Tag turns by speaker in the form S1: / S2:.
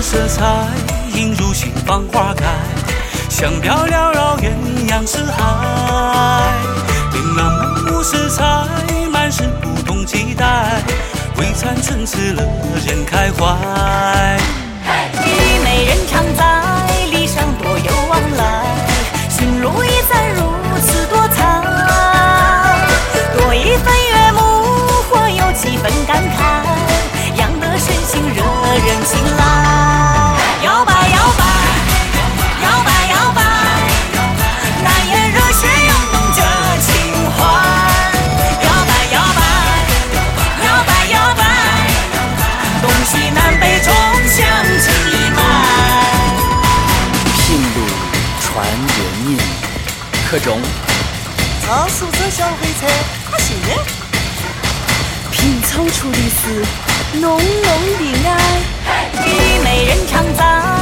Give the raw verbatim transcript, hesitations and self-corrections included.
S1: 色彩映入心房花开，香飘缭绕鸳鸯四海，琳琅满目色彩满是不同期待，未残春次乐人开怀。
S2: 虞美人常在，礼上多有往来，心如一簪如此多彩，多一份悦目，或有几分感慨，养得身心惹人青睐。摇摆摇摆摇摆摇摆，难言热血涌动着情怀。摇摆摇摆摇摆摇摆，东西南北中相知一脉。
S3: 聘路传人念，课中
S4: 常宿者小黑车，可惜呢。
S2: 拼凑出的是浓浓的爱，虞美人常在。